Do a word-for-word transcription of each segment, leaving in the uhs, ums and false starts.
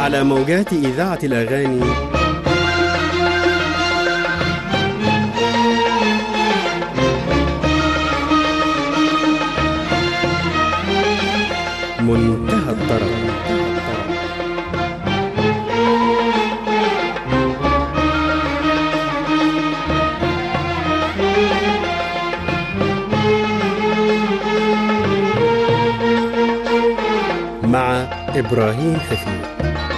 على موجات إذاعة الأغاني منتهى الطرب. مع إبراهيم حفيظ.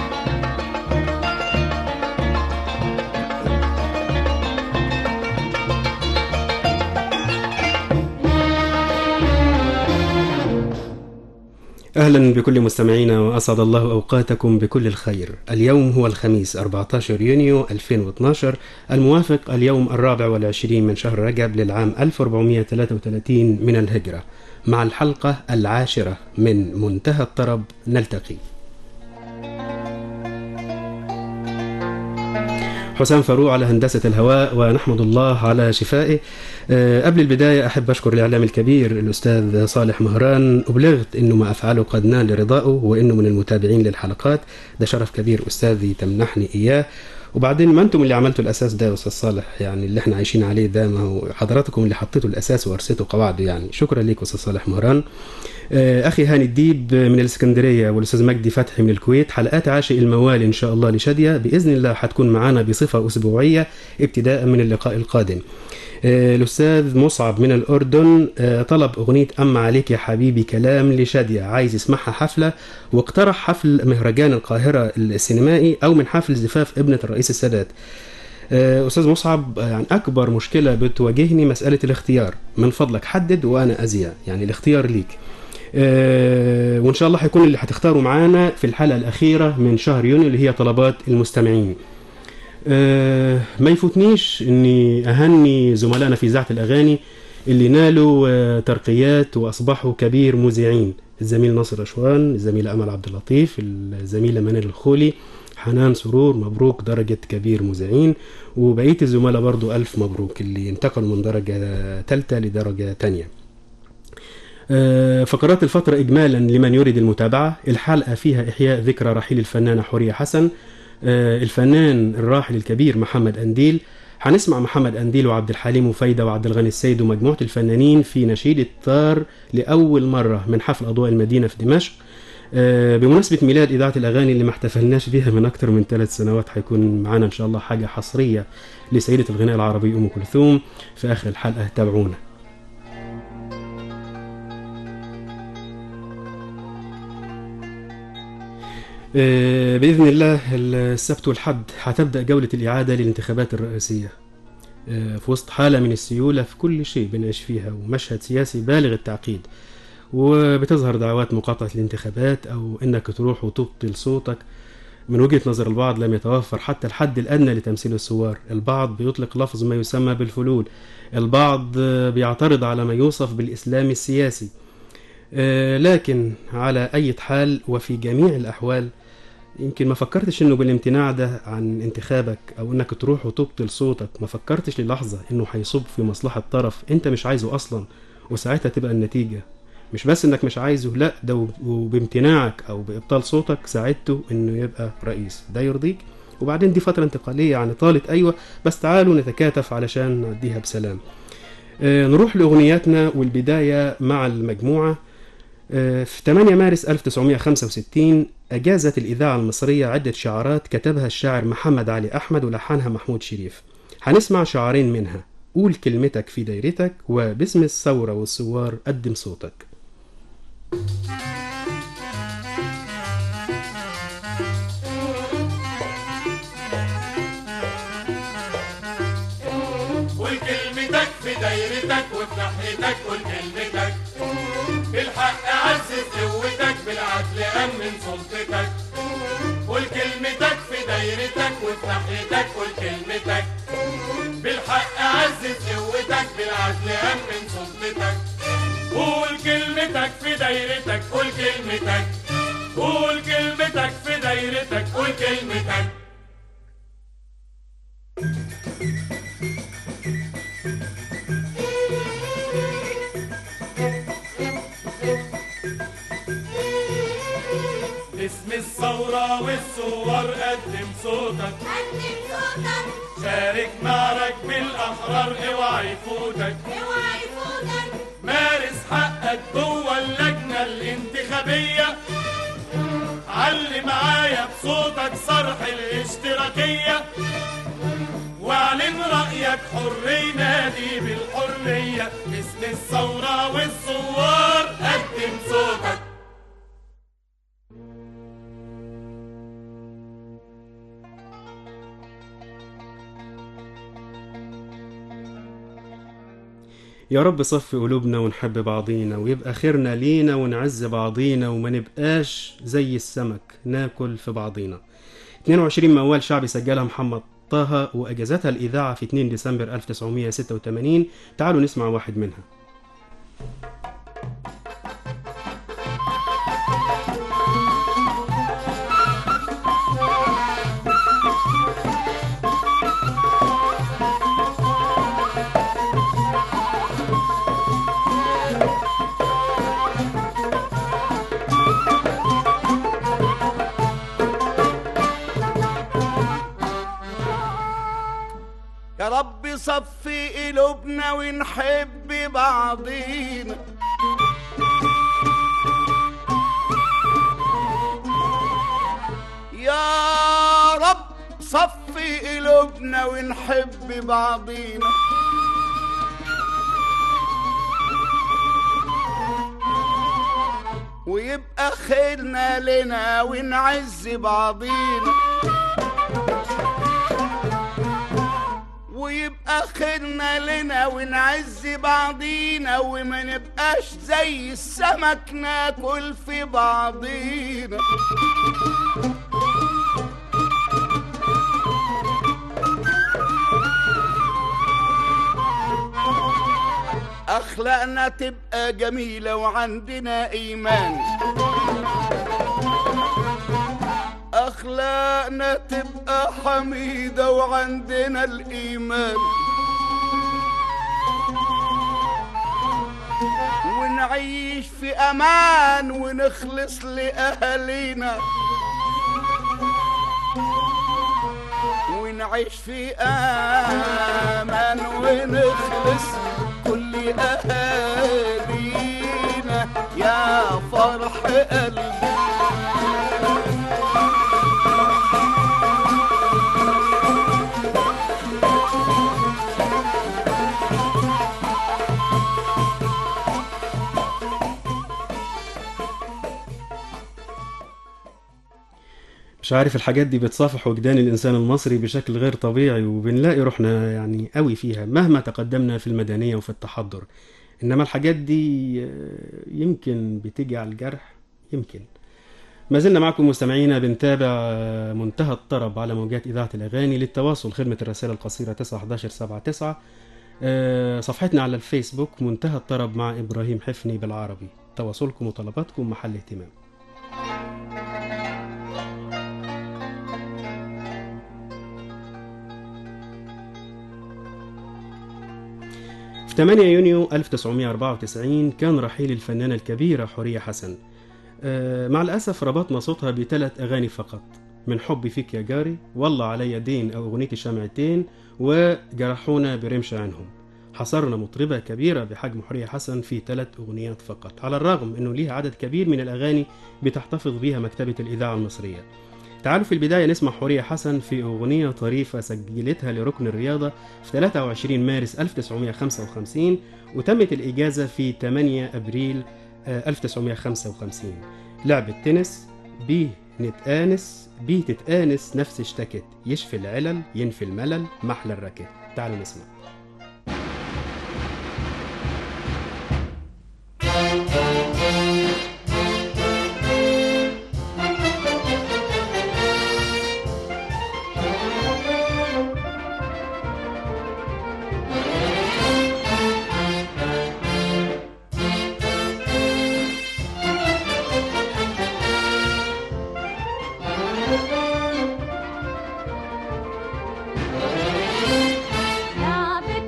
أهلا بكل مستمعينا وأسعد الله أوقاتكم بكل الخير. اليوم هو الخميس أربعة عشر يونيو ألفين واثناشر الموافق اليوم الرابع والعشرين من شهر رجب للعام ألف وأربعمائة وثلاثة وثلاثين من الهجرة، مع الحلقة العاشرة من منتهى الطرب. نلتقي. حسام فاروق على هندسة الهواء، ونحمد الله على شفائه. أه قبل البداية أحب أشكر الإعلام الكبير الأستاذ صالح مهران. أبلغت أنه ما أفعله قد نال رضاءه وأنه من المتابعين للحلقات. ده شرف كبير أستاذي تمنحني إياه. وبعدين ما أنتم اللي عملتوا الأساس ده يا أستاذ صالح، يعني اللي احنا عايشين عليه ده، ما هو حضراتكم اللي حطيتوا الأساس وارسيتوا قواعده. يعني شكرا ليك أستاذ صالح مهران. أخي هاني الديب من الإسكندرية والأستاذ مجدي فتحي من الكويت. حلقات عاشق الموالي إن شاء الله لشادية بإذن الله حتكون معانا بصفة أسبوعية ابتداء من اللقاء القادم. الأستاذ مصعب من الأردن طلب أغنية أما عليك يا حبيبي كلام لشادية، عايز يسمعها حفلة، واقترح حفل مهرجان القاهرة السينمائي أو من حفل زفاف ابنة الرئيس السادات. أستاذ مصعب، يعني أكبر مشكلة بتواجهني مسألة الاختيار. من فضلك حدد وأنا أذيع، يعني الاختيار ليك. أه وإن شاء الله هيكون اللي هتختاروا معانا في الحلقة الأخيرة من شهر يونيو اللي هي طلبات المستمعين. أه ما يفوتنيش أني أهني زملائنا في إذاعة الأغاني اللي نالوا أه ترقيات وأصبحوا كبير مذيعين. الزميل ناصر رشوان، الزميلة أمل عبد اللطيف، الزميلة منال الخولي، حنان سرور، مبروك درجة كبير مذيعين. وبقية الزملاء برضو ألف مبروك اللي انتقلوا من درجة تالتة لدرجة تانية. فقرات الفترة إجمالا لمن يريد المتابعة. الحلقة فيها إحياء ذكرى رحيل الفنانة حورية حسن، الفنان الراحل الكبير محمد أنديل. هنسمع محمد أنديل وعبد الحليم وفايدة وعبد الغني السيد ومجموعة الفنانين في نشيد الطار لأول مرة من حفل أضواء المدينة في دمشق بمناسبة ميلاد إذاعة الأغاني اللي ما احتفلناش بها من أكثر من ثلاث سنوات. هيكون معنا إن شاء الله حاجة حصرية لسيدة الغناء العربي أم كلثوم في آخر الحلقة. تابعونا. بإذن الله السبت والحد هتبدأ جولة الإعادة للانتخابات الرئاسية في وسط حالة من السيولة في كل شيء بنعيش فيها، ومشهد سياسي بالغ التعقيد. وبتظهر دعوات مقاطعة الانتخابات أو إنك تروح وتبطل صوتك. من وجهة نظر البعض لم يتوفر حتى الحد الأدنى لتمثيل الثوار. البعض بيطلق لفظ ما يسمى بالفلول. البعض بيعترض على ما يوصف بالإسلام السياسي. لكن على أي حال وفي جميع الأحوال يمكن ما فكرتش انه بالامتناع ده عن انتخابك او انك تروح وتبطل صوتك، ما فكرتش للحظة انه هيصب في مصلحة طرف انت مش عايزه اصلا، وساعتها تبقى النتيجة مش بس انك مش عايزه، لا ده وبامتناعك او بابطال صوتك ساعدته انه يبقى رئيس. ده يرضيك؟ وبعدين دي فترة انتقالية يعني طالت، ايوة، بس تعالوا نتكاتف علشان نعديها بسلام. آه نروح لاغنياتنا، والبداية مع المجموعة. في ثمانية مارس ألف وتسعمائة وخمسة وستين أجازت الإذاعة المصرية عدة شعارات كتبها الشاعر محمد علي أحمد ولحنها محمود شريف. هنسمع شعارين منها: قول كلمتك في دايرتك، وباسم الثورة والثوار قدم صوتك. قول كلمتك في دايرتك وفي ناحيتك، قول كلمتك بالحق عزز قوتك، بالعدل أمن سلطتك. قول كلمتك في دايرتك وفي ناحيتك، قول كلمتك بالحق عزز قوتك، بالعدل أمن سلطتك. قول كلمتك في دايرتك، قول كلمتك، قول كلمتك في دايرتك، قول كلمتك. باسم الثورة والثوار قدم صوتك قدم صوتك، شارك مع ركب الأحرار اوعى يفوتك اوعى يفوتك، مارس حقك جوه اللجنة الانتخابية علي معايا بصوتك صرح الاشتراكية واعلن رأيك حر ينادي بالحرية باسم الثورة والثوار قدم صوتك. يا رب صفي قلوبنا ونحب بعضينا ويبقى خيرنا لينا ونعز بعضينا وما نبقاش زي السمك ناكل في بعضينا. اثنين وعشرين موال شعبي سجلها محمد طه وأجازتها الإذاعة في اثنين ديسمبر ألف وتسعمائة وستة وثمانين. تعالوا نسمع واحد منها. يا رب صفي قلوبنا ونحب بعضينا، يا رب صفي قلوبنا ونحب بعضينا، ويبقى خيرنا لنا ونعز بعضينا، ويبقى خيرنا لنا ونعز بعضينا وما نبقاش زي السمك ناكل في بعضينا. أخلاقنا تبقى جميلة وعندنا إيمان، أخلاقنا تبقى حميدة وعندنا الإيمان، ونعيش في أمان ونخلص لأهالينا، ونعيش في أمان ونخلص كل أهالينا يا فرح قلبي. مش عارف الحاجات دي بتصافح وجدان الإنسان المصري بشكل غير طبيعي وبنلاقي روحنا يعني قوي فيها مهما تقدمنا في المدنية وفي التحضر. إنما الحاجات دي يمكن بتيجي على الجرح يمكن. ما زلنا معكم مستمعينا بنتابع منتهى الطرب على موجات إذاعة الأغاني. للتواصل خدمة الرسالة القصيرة تسعة واحد واحد سبعة تسعة، صفحتنا على الفيسبوك منتهى الطرب مع إبراهيم حفني بالعربي. تواصلكم وطلباتكم محل اهتمام. في ثمانية يونيو ألف وتسعمائة وأربعة وتسعين كان رحيل الفنانة الكبيرة حورية حسن. مع الأسف ربطنا صوتها بثلاث أغاني فقط: من حبي فيك يا جاري، والله علي دين أو أغنية الشمعتين، وجرحونا برمش عنهم. حصرنا مطربة كبيرة بحجم حورية حسن في ثلاث أغنيات فقط، على الرغم أنه ليها عدد كبير من الأغاني بتحتفظ بها مكتبة الإذاعة المصرية. تعالوا في البداية نسمع حورية حسن في أغنية طريفة سجلتها لركن الرياضة في ثلاثة وعشرين مارس ألف وتسعمائة وخمسة وخمسين، وتمت الإجازة في ثمانية أبريل ألف وتسعمائة وخمسة وخمسين. لعبة تنس، بيه نتآنس، بيه تتآنس، نفس اشتكت، يشفي العلل ينفي الملل، محلى الركت. تعالوا نسمع. لعبة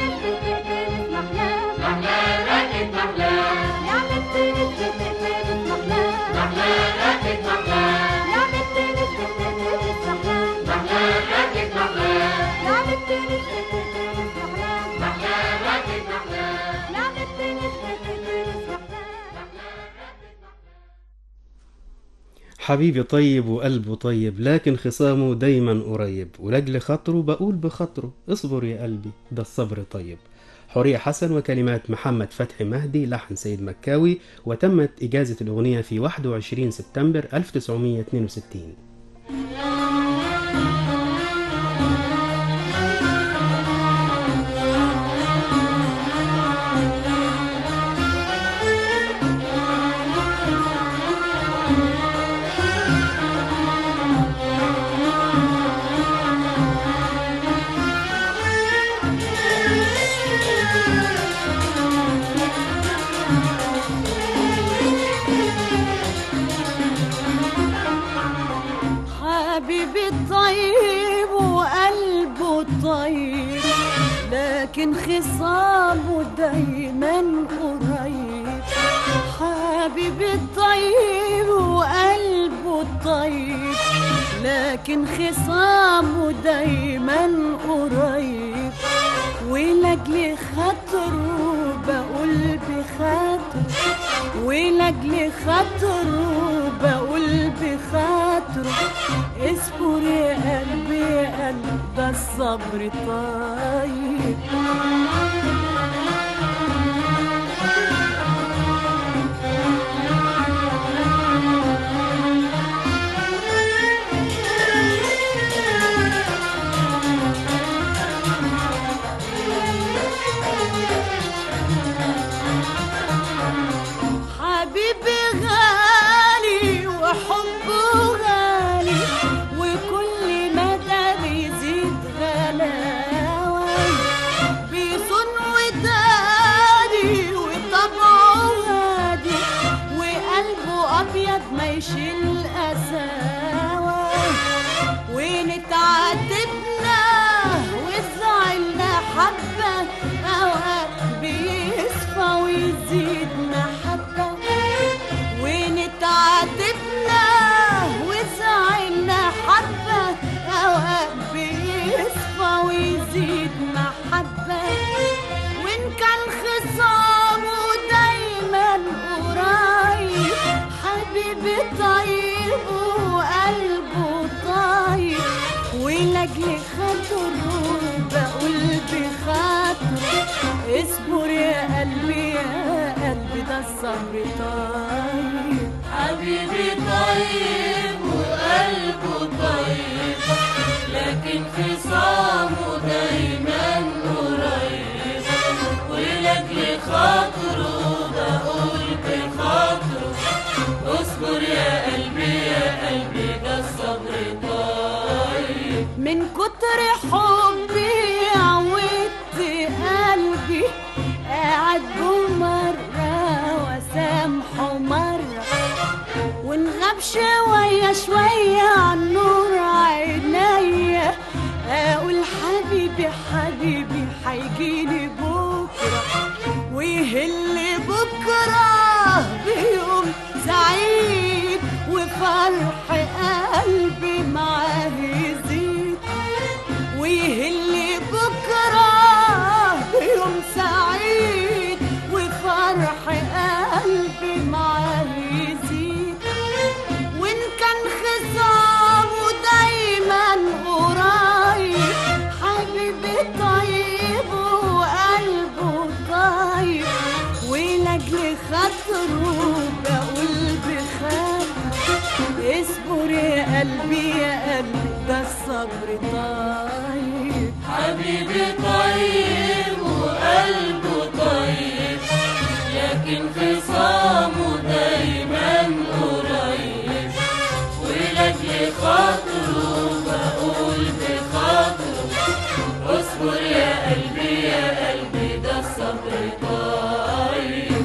حبيبي طيب وقلبه طيب، لكن خصامه دايما قريب، ولأجل خاطره بقول بخاطره اصبر يا قلبي ده الصبر طيب. حورية حسن وكلمات محمد فتحي مهدي، لحن سيد مكاوي، وتمت إجازة الأغنية في واحد وعشرين سبتمبر ألف وتسعمائة واثنين وستين. حبيبي طيب وقلبه طيب، لكن خصامه دايما قريب. حبيبي طيب وقلبه طيب، لكن خصامه دايما قريب. ولأجل خاطره بقول بخاطره، ولأجل خاطره بقول بخاطره اصبر يا قلبي يا قلبي ده الصبر طيب. حبيبي غالي وحبه غالي، وكل مدى بيزيد غلاوة. بيصون ودادي وطبعه هادي، وقلبه أبيض ما يشيل قساوة. ونتعاتبنا وزعلنا حبة، أوقات بيصفى ويزيد محبة. ونتعاتبنا وزعلنا حبة، أوقات بيصفى ويزيد محبة. وإن كان خصامه دايما قريب، حبيبي طيب وقلبه طيب. ولأجل خاطره بقول بخاطره اصبر يا قلبي يا قلبي ده الصبر طيب. حبيبي طيب وقلبه طيب، لكن خصامه دايما قريب. ولأجل خاطره بقول بخاطره اصبر يا قلبي يا قلبي ده الصبر طيب. من كتر حبي عودت قلبي قاعد مرة وسامحه مرة، ونغاب شوية شوية عن نور عينيا. اقول حبيبي حبيبي حيجيلي بكرة، ويهل بكرة بيوم سعيد، وفرح قلبي معاه يزيد. ويهل بكرة بيوم سعيد، وفرح قلبي معاه يزيد. وإن كان خصامه دايما قريب، حبيبي طيب وقلبه طيب. ولأجل خاطره بقول بخاطره اصبر يا قلبي يا قلبي ده الصبر طيب. حبيبي طيب وقلبه طيب، لكن خصامه دايما قريب. ولأجل خاطره بقول بخاطره اصبر يا قلبي يا قلبي ده الصبر طيب.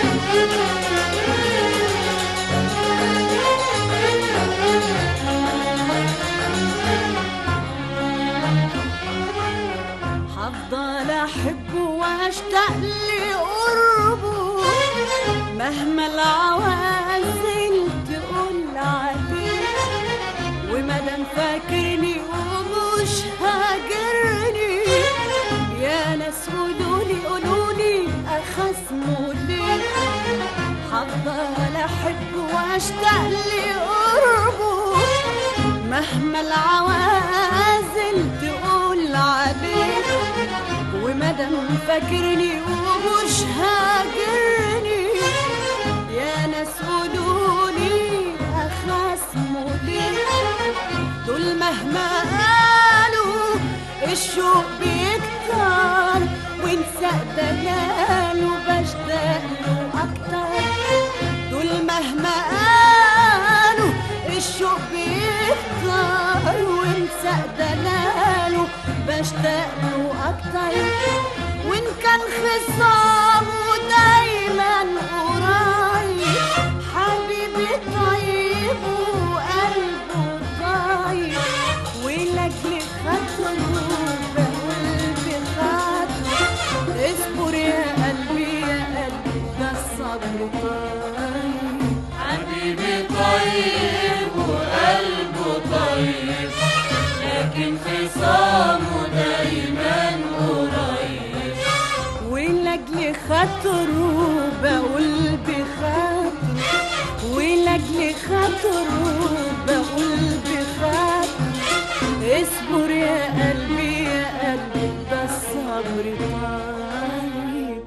هفضل احبه واشتاق لقربه مهما العوازل تقول عليه، ومادام فاكرني ومش هاجرني يا ناس قولولي قولولي اخصمه ليه. هفضل احبه واشتاق لقربه مهما العوازل تقول عليه، ومادام فاكرني ومش هاجرني يا ناس قولولي اخصمه ليه. دول مهما قالوا الشوق بيكتر وانسى دلاله بشتاق له اكتر. دول مهما قالوا الشوق بيكتر وانسى دلاله بشتاق له اكتر. وان كان خصامه دايما قريب حبيبي طيب وقلبه طيب، ولاجل خاطره بقول بخاطره اصبر يا قلبي يا قلبي ده الصبر طيب. حبيبي طيب وقلبه طيب لكن خصامه دايما قريب، ولاجل خاطره بقول بخاطره ولاجل خاطره بقول بخاطره اصبر يا قلبي يا قلبي ده الصبر طيب.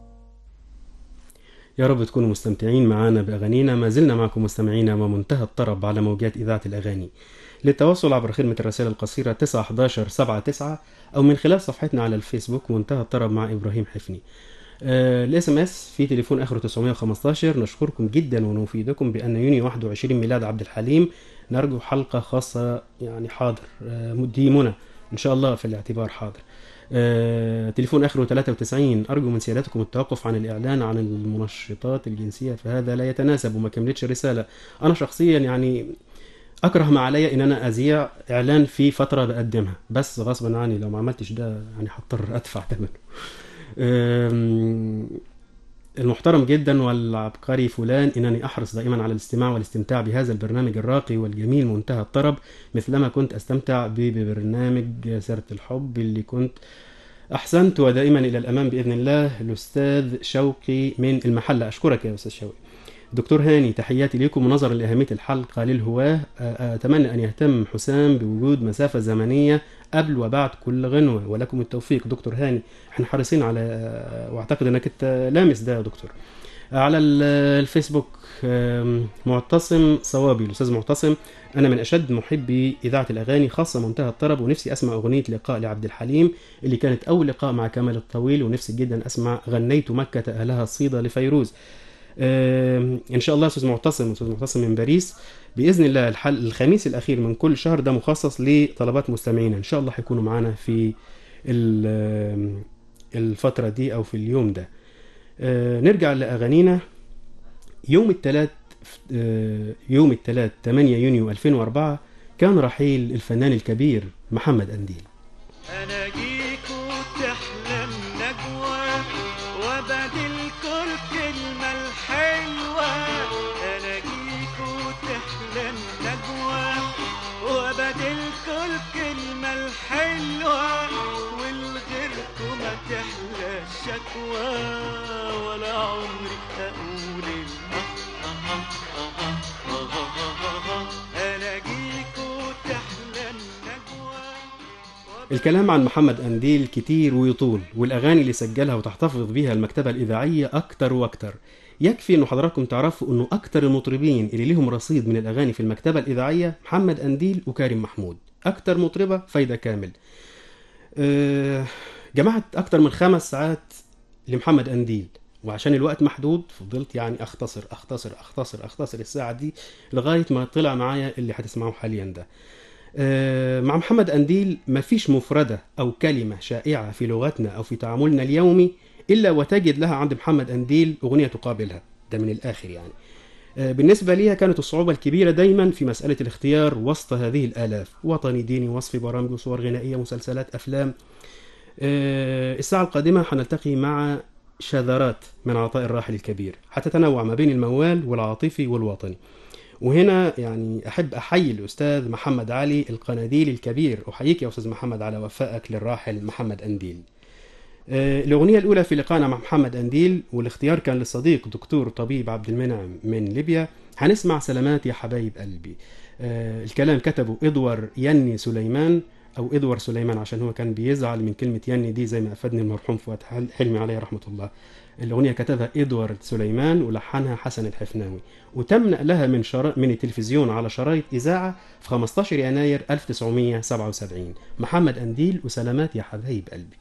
يا رب تكونوا مستمتعين معنا بأغانينا. ما زلنا معكم مستمعينا ومنتهى الطرب على موجات إذاعة الأغاني. للتواصل عبر خدمة الرسائل القصيرة تسعة حداشر سبعة تسعة أو من خلال صفحتنا على الفيسبوك منتهى الطرب مع إبراهيم حفني. الاس ام اس في تليفون اخره تسعمائة وخمسة عشر. نشكركم جدا ونفيدكم بان يونيو واحد وعشرين ميلاد عبد الحليم، نرجو حلقه خاصه يعني حاضر. دي منى ان شاء الله في الاعتبار حاضر. أه تليفون اخره ثلاثة وتسعين. ارجو من سيادتكم التوقف عن الاعلان عن المنشطات الجنسيه فهذا لا يتناسب. وما كملتش الرساله. انا شخصيا يعني اكره ما علي ان انا اذيع اعلان في فتره بقدمها، بس غصبا عني لو ما عملتش ده يعني هضطر ادفع ثمنه. المحترم جدا والعبقري فلان، انني احرص دائما على الاستماع والاستمتاع بهذا البرنامج الراقي والجميل منتهى الطرب، مثلما كنت استمتع ببرنامج سيرة الحب اللي كنت احسنت ودائما الى الامام باذن الله. الاستاذ شوقي من المحله. اشكرك يا استاذ شوقي. دكتور هاني، تحياتي لكم. ونظرا لأهمية الحلقة للهواة أتمنى أن يهتم حسام بوجود مسافة زمنية قبل وبعد كل غنوة، ولكم التوفيق. دكتور هاني احنا حريصين على، واعتقد انك انت لامس ده يا دكتور. على الفيسبوك معتصم صوابي. الأستاذ معتصم، أنا من أشد محبي إذاعة الأغاني خاصة منتهى الطرب، ونفسي أسمع أغنية لقاء لعبد الحليم اللي كانت أول لقاء مع كمال الطويل، ونفسي جدا أسمع غنيت مكة أهلها الصيدة لفيروز. ان شاء الله استاذ معتصم استاذ معتصم من باريس باذن الله. الحل الخميس الاخير من كل شهر ده مخصص لطلبات مستمعينا، ان شاء الله هيكونوا معانا في الفتره دي او في اليوم ده. نرجع لاغانينا. يوم الثلاث يوم الثلاث ثمانية يونيو ألفين وأربعة كان رحيل الفنان الكبير محمد أنديل. أنا جيك وتحلم نجوى وبدل كل كلمة الحلوة. أنا جيك وتحلم نجوى وبدل كل كلمة الحلوة، والغيركم ما تحلى الشكوى ولا عمري أقول أنا جيك وتحلم نجوى. الكلام عن محمد أنديل كتير ويطول، والأغاني اللي سجلها وتحتفظ بيها المكتبة الإذاعية أكتر وأكتر. يكفي أنه حضراتكم تعرفوا أنه أكتر المطربين اللي لهم رصيد من الأغاني في المكتبة الإذاعية محمد أنديل وكريم محمود. أكتر مطربة فايدة كامل. أه جمعت أكتر من خمس ساعات لمحمد أنديل، وعشان الوقت محدود فضلت يعني أختصر أختصر أختصر أختصر الساعة دي لغاية ما طلع معايا اللي هتسمعوه حاليا ده. مع محمد أنديل مفيش مفردة أو كلمة شائعة في لغتنا أو في تعاملنا اليومي إلا وتجد لها عند محمد أنديل أغنية تقابلها. ده من الآخر يعني. بالنسبة ليها كانت الصعوبة الكبيرة دايما في مسألة الاختيار وسط هذه الآلاف، وطني ديني وصفي برامج وصور غنائية مسلسلات أفلام. الساعة القادمة هنلتقي مع شذرات من عطاء الراحل الكبير، هتتنوع ما بين الموال والعاطفي والوطني. وهنا يعني أحب أحيي الأستاذ محمد علي القناديل الكبير. أحييك يا أستاذ محمد على وفائك للراحل محمد أنديل. الأغنية الأولى في لقائنا مع محمد أنديل، والاختيار كان للصديق دكتور طبيب عبد المنعم من ليبيا. هنسمع سلامات يا حبايب قلبي. الكلام كتبه إدوار يني سليمان أو إدوار سليمان، عشان هو كان بيزعل من كلمة يني دي زي ما أفادني المرحوم فؤاد حلمي عليه رحمة الله. الأغنية كتبها إدوارد سليمان ولحنها حسن الحفناوي، وتم نقلها من شرا... من التلفزيون على شرايط إذاعة في خمسة عشر يناير ألف وتسعمائة وسبعة وسبعين. محمد أنديل وسلامات يا حبايب قلبي.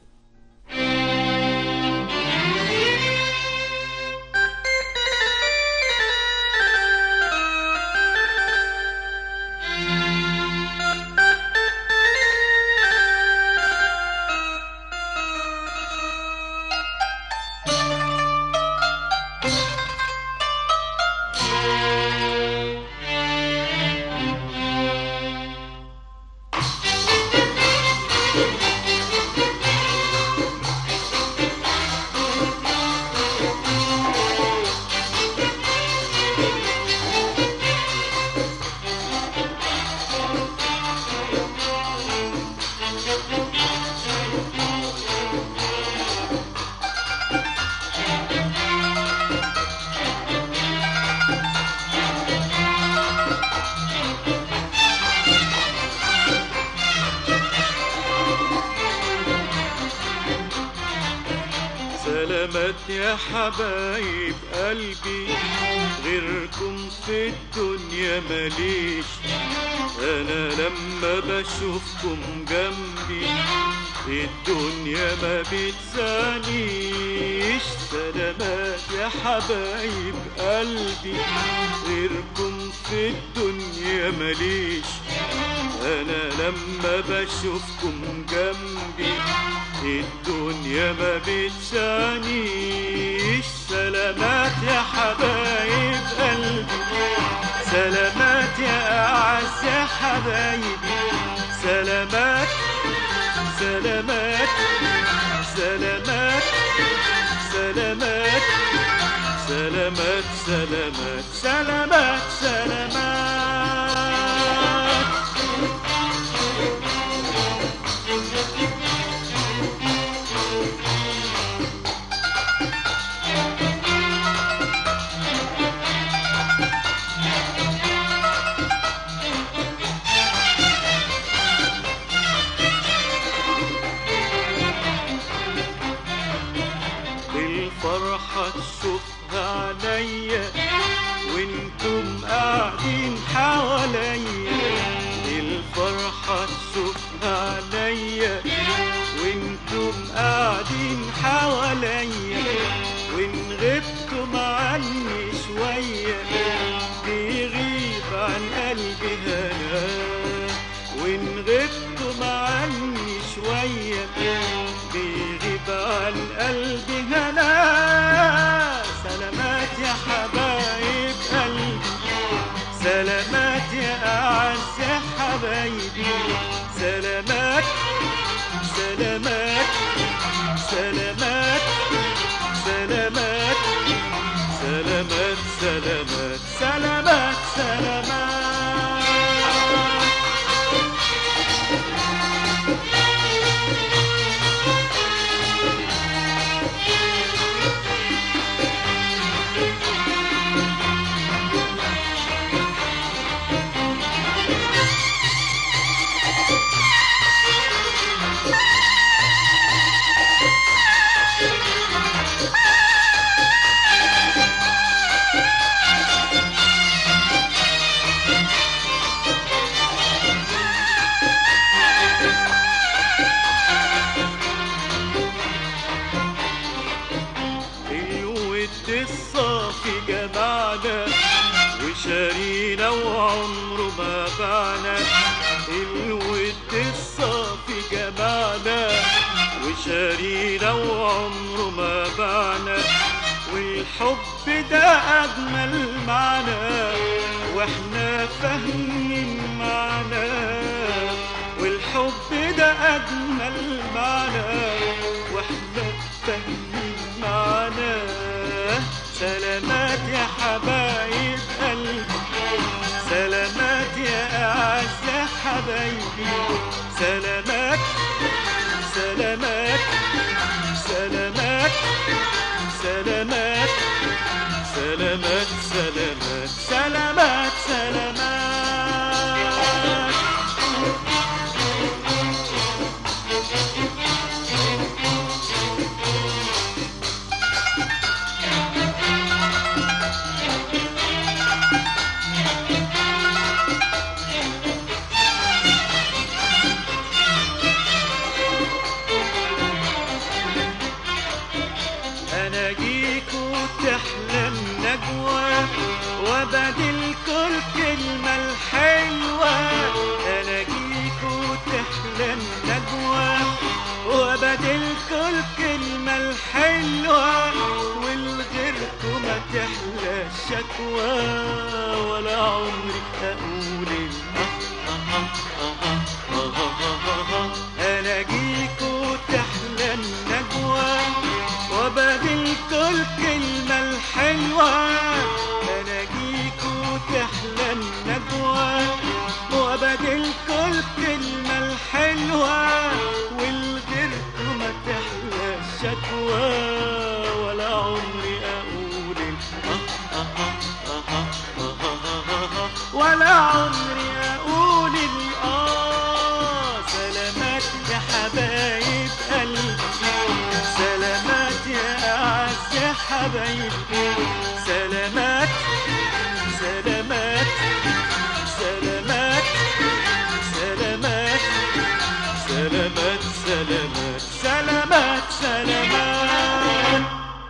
سلامات يا حبايب قلبي، غيركم في الدنيا ماليش. انا لما بشوفكم جنبي الدنيا ما بتسانيش. سلامات يا حبايب قلبي، غيركم في الدنيا ماليش. انا لما بشوفكم جنبي الدنيا ما بتسانيش. سلامات يا حبايب قلبي، سلامات يا أعز يا حبايبي. سلامات سلامات سلامات سلامات سلامات سلامات سلامات سلامات. الفرحة تشوفها عليا وانتم قاعدين حواليا. الفرحة تشوفها عليا وانتم قاعدين حواليا. وان غبتم عني شوية بيغيب عن قلبي هنا. وان غبتم عني شوية بيغيب عن قلبي هنا. سلامات يا حبايب قلبي، سلامات يا أعز يا حبايبي. سلامات سلامات سلامات سلامات سلامات سلامات سلامات سلامات. الصافي جمعنا وشارينا وعمره ما باعنا. الود الصافي جمعنا وشارينا وعمره ما بعنا، والحب ده أجمل معنى واحنا فاهمين معنى، والحب ده أجمل معنى واحنا فاهمين معنى. سلامات يا حبايب قلبي، سلامات يا أعز حبايبي، سلامات سلامات سلامات سلامات سلامات سلامات سلامات سلامات. وبدل كل كلمة الحلوة ألاقيك وتحلى النجوى، وبدل كل كلمة الحلوة والغيركم ما تحلى الشكوى، ولا عمري أقول ألاقيك وتحلى النجوى، وبدل كل كلمة الحلوة تحلى النجوى، وبدل كل كلمة الحلوة والغيركم ما تحلى الشكوى، ولا عمري أقول ولا عمري أقول الآه. سلامات يا حبايب قلبي، سلامات يا أعز حبايبي، سلامات سلامات سلامات سلامات سلامات سلامات سلامات سلامات.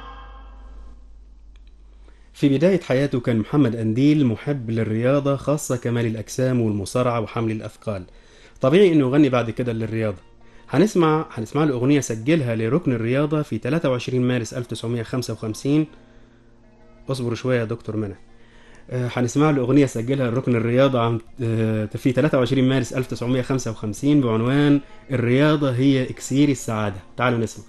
في بداية حياته كان محمد أنديل محب للرياضة، خاصة كمال الأجسام والمصارعة وحمل الأثقال. طبيعي إنه يغني بعد كده للرياضة. هنسمع هنسمع له أغنية سجلها لركن الرياضة في ثلاثة وعشرين مارس ألف وتسعمائة وخمسة وخمسين. اصبروا شوية يا دكتور منى. هنسمع له أغنية سجلها لركن الرياضة عام في ثلاثة وعشرين مارس ألف وتسعمائة وخمسة وخمسين بعنوان الرياضة هي إكسير السعادة. تعالوا نسمع.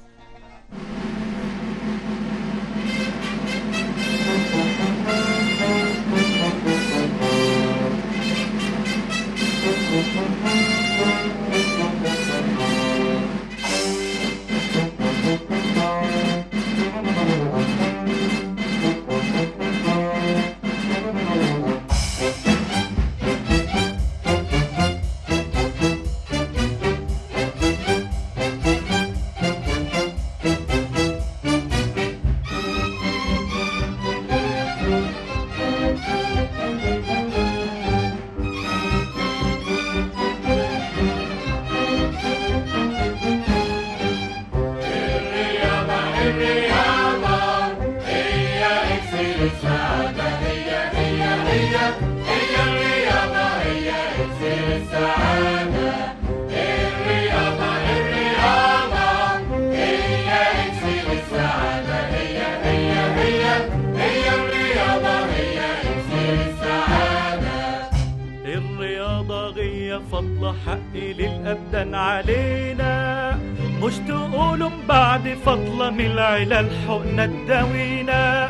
فضل حقي للأبدان علينا، مش تقولوا بعد فضل من العلل حقنا الدوينا.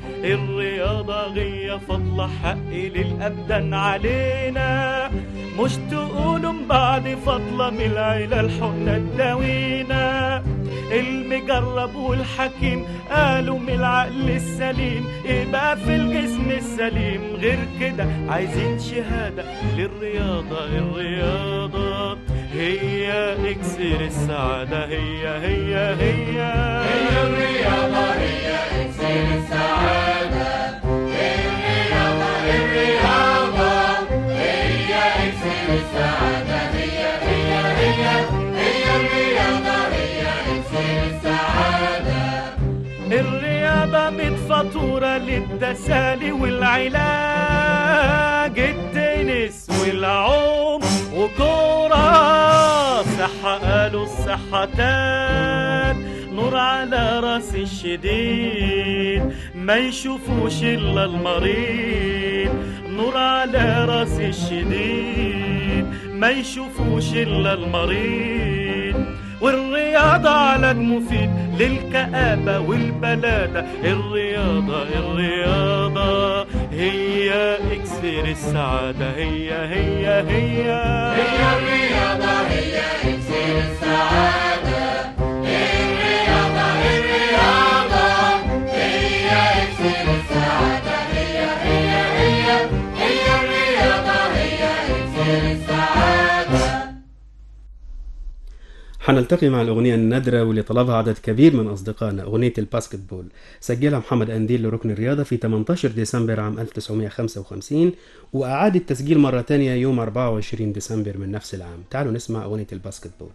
الرياضة غية فضل حقي للأبدان علينا، مش تقولوا بعد فضل من العلل حقنا الدوينا. المجرب والحكيم قالوا من العقل السليم يبقى في الجسم السليم، غير كده عايزين شهادة للرياضة. الرياضة هي اكسير السعادة، هي هي هي هي الرياضة هي اكسير السعادة. الرياضة الرياضة هي اكسير السعادة، هي هي هي هي الرياضة هي اكسير السعادة. الرياضة متفطورة للتسالي والعلاج، التنس والعوم وكورة صحة قالوا الصحتان، نور على راس الشديد ما يشوفوش إلا المريض، نور على راس الشديد ما يشوفوش إلا المريض. والرياضة علاج مفيد للكآبة والبلادة، الرياضة الرياضة هي إكسير السعادة، هي هي هي هي الرياضة هي إكسير السعادة، الرياضة الرياضة هي إكسير السعادة، هي هي هي هي الرياضة هي إكسير السعادة. حنلتقي مع الأغنية النادرة واللي طلبها عدد كبير من أصدقائنا، أغنية الباسكت بول، سجلها محمد أنديل لركن الرياضة في ثمانية عشر ديسمبر عام ألف وتسعمائة وخمسة وخمسين، وأعاد التسجيل مرة تانية يوم أربعة وعشرين ديسمبر من نفس العام. تعالوا نسمع أغنية الباسكت بول.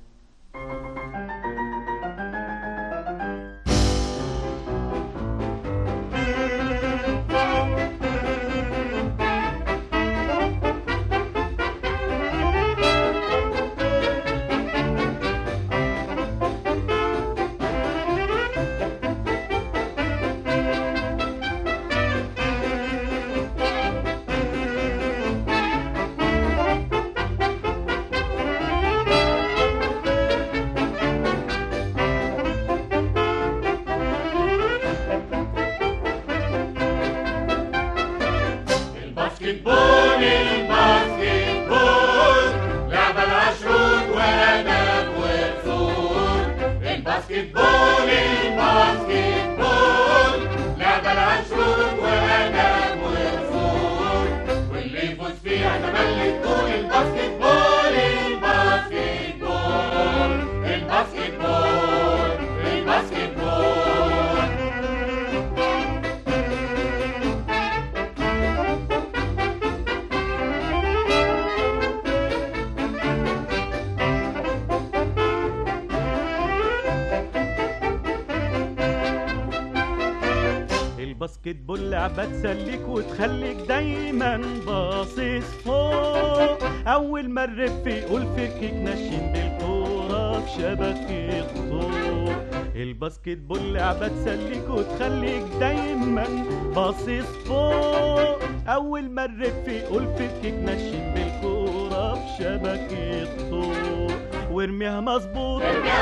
الباسكت بول لعبة تسليك وتخليك دايما باصص فوق، أول ما الرف يقول فيك نشين بالكورة في شبكة ضوء. الباسكت بول لعبة تسليك وتخليك دايما باصص فوق، أول ما الرف يقول فيك نشين بالكورة في شبكة ضوء. وارميها مظبوط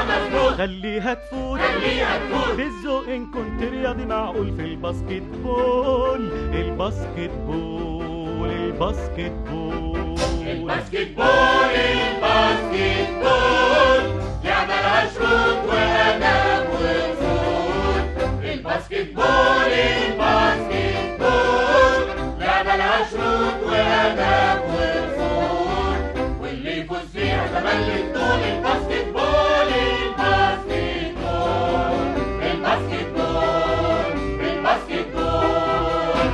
خليها تفوت بالذوق إن كنت رياضي معقول في الباسكت بول. الباسكت بول الباسكت بول الباسكت بول الباسكت بول لعبة لها شروط وأدب وصول. الباسكت بول الباسكت بول لعبة لها شروط وأدب وصول، واللي يفوز فيها تملي الطول. الباسكت بول الباسكت بول الباسكت بول الباسكت بول.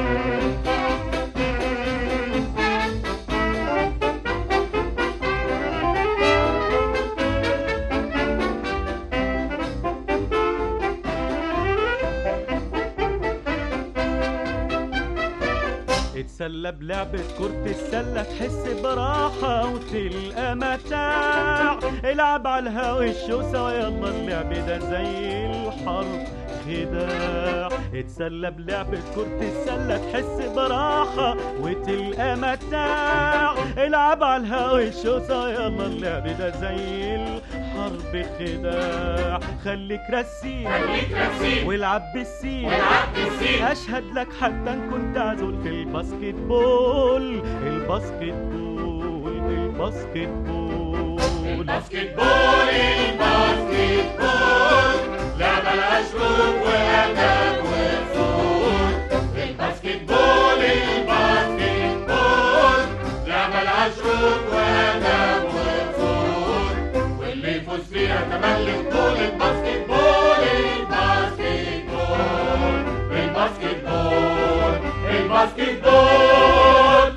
اتسلى بلعبة كرة السلة تحس براحة وتلقى متاع، العب على الهوا الشوسة ويلا اللعب ده زي الحرب خداع. اتسلى بلعبة كرة السلة تحس براحة وتلقى متاع، العب على الهوا الشوسة ويلا اللعب ده زي الحرب خداع. خليك رسيم والعب بالسين اشهد لك حتى ان كنت عزول في الباسكت بول. الباسكت بول الباسكت بول الباسكت بول الباسكت بول لعبة لها شروط وأدب وصول. الباسكت بول الباسكت بول لعبة لها شروط وأدب وصول، واللي يفوز فيها تملي الطول. الباسكت بول الباسكت بول الباسكت بول الباسكت بول.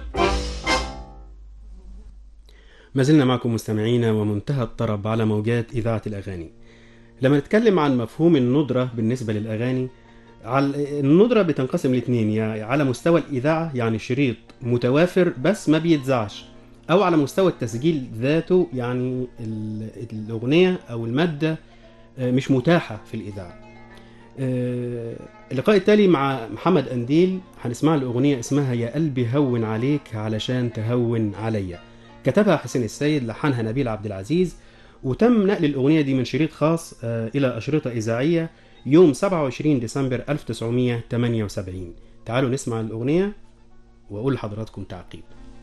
ما زلنا معكم مستمعينا ومنتهى الطرب على موجات إذاعة الأغاني. لما نتكلم عن مفهوم الندرة بالنسبة للأغاني، الندرة بتنقسم لاثنين، يعني على مستوى الإذاعة يعني شريط متوافر بس ما بيتذاعش، أو على مستوى التسجيل ذاته، يعني الأغنية أو المادة مش متاحة في الإذاعة. اللقاء التالي مع محمد أنديل هنسمع الأغنية اسمها يا قلبي هون عليك علشان تهون عليا، كتبها حسين السيد، لحنها نبيل عبد العزيز، وتم نقل الأغنية دي من شريط خاص إلى أشرطة إذاعية يوم سبعة وعشرين ديسمبر ألف وتسعمائة وثمانية وسبعين. تعالوا نسمع الأغنية وأقول لحضراتكم تعقيب.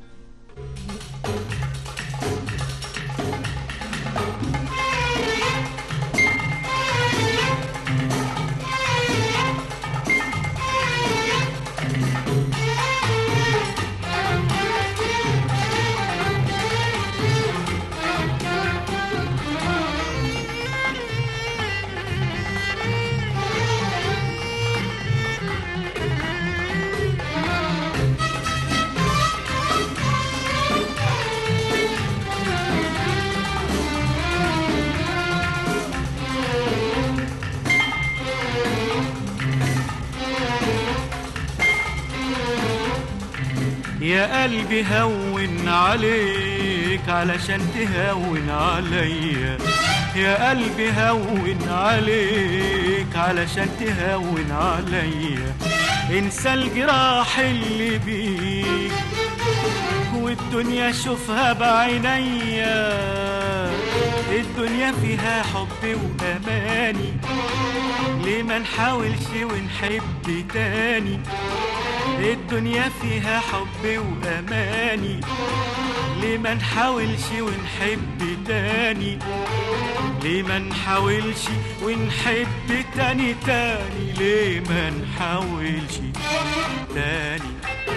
يا قلبي هون عليك علشان تهون عليا، يا قلبي هون عليك علشان تهون عليا، انسى الجراح اللي بيك والدنيا شوفها بعينيا، الدنيا فيها حب وأماني، ليه ما نحاولش ونحب تاني، الدنيا فيها حب وأماني، ليه ما نحاولش ونحب تاني، ليه ما نحاولش ونحب تاني تاني، ليه ما نحاولش تاني.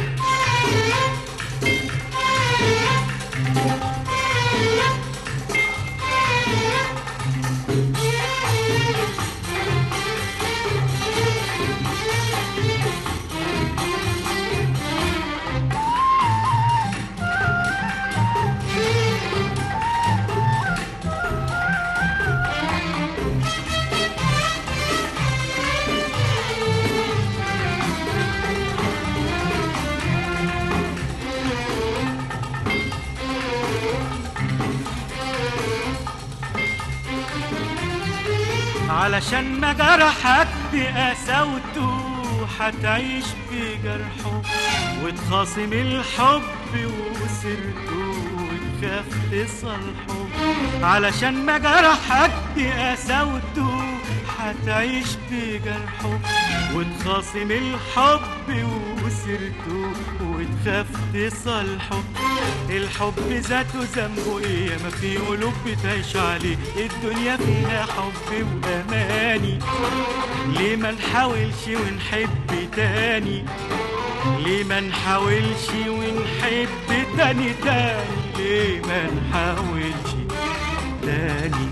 علشان ما جرحك بقساوته هتعيش في جرحه، وتخاصم الحب وسيرته وتخاف تصالحه، علشان ما جرحك بقساوته هتعيش في جرحه، وتخاصم الحب وسيرته وتخاف تصالحه، الحب ذاته ذنبه ايه ما في قلوب بتعيش عليه، الدنيا فيها حب وأماني، ليه ما نحاولش ونحب تاني، ليه ما نحاولش ونحب تاني تاني، ليه ما نحاولش تاني.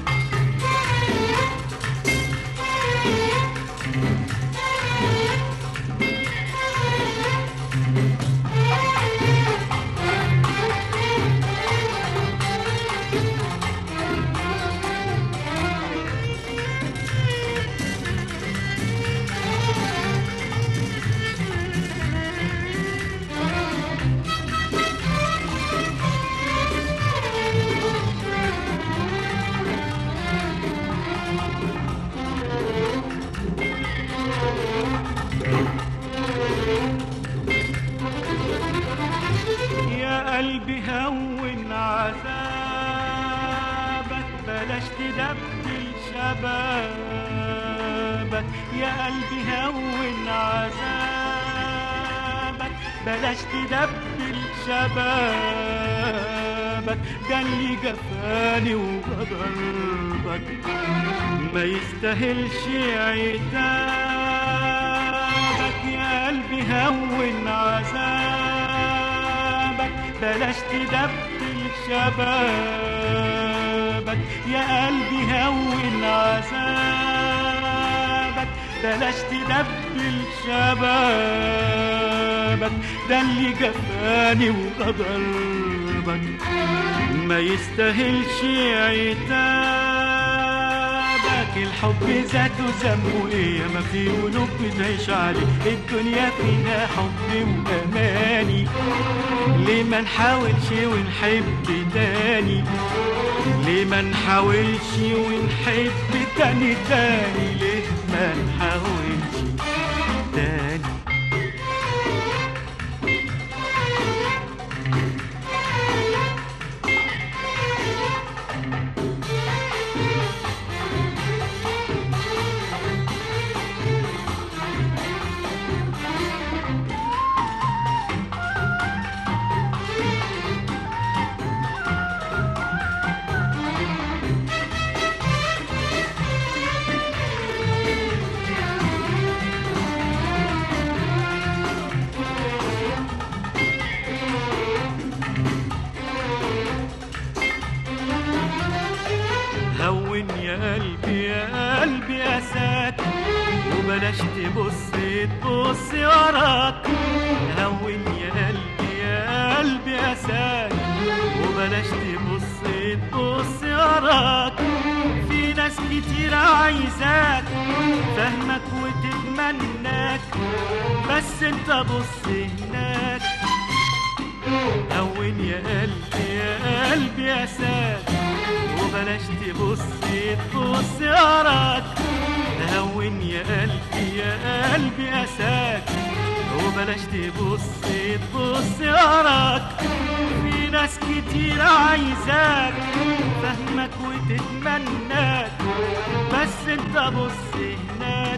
قلبي هون عذابك بلاش تدبل شبابك، يا قلبي هون عذابك بلاش تدبل شبابك، ده اللي جفاني وغدربك ما يستاهلش عتابك، يا قلبي هون عذابك بلاش تدبل شبابك، يا قلبي هون عذابك بلاش تدبل شبابك، ده اللي جفاني وغدربك ما يستاهلش عتابك، الحب ذاته ذنبه ايه ياما في قلوب بتعيش عليه الدنيا فيها حب واماني ليه ما نحاولش ونحب تاني ليه ما نحاولش ونحب تاني تاني ليه ما نحاولش تاني هون يا قلبي يا قلبي أساك وبلاش تبص تبص وراك هون يا قلبي يا قلبي أساك وبلاش تبص تبص وراك في ناس كتير عايزاك فهمك وتتمناك بس انت بص هناك هون يا قلبي يا قلبي أساك وبلاش تبص تبص وراك هون يا قلبي يا قلبي أساك وبلاش تبص تبص وراك في ناس كتير عايزاك فهمك وتتمناك بس انت بص هناك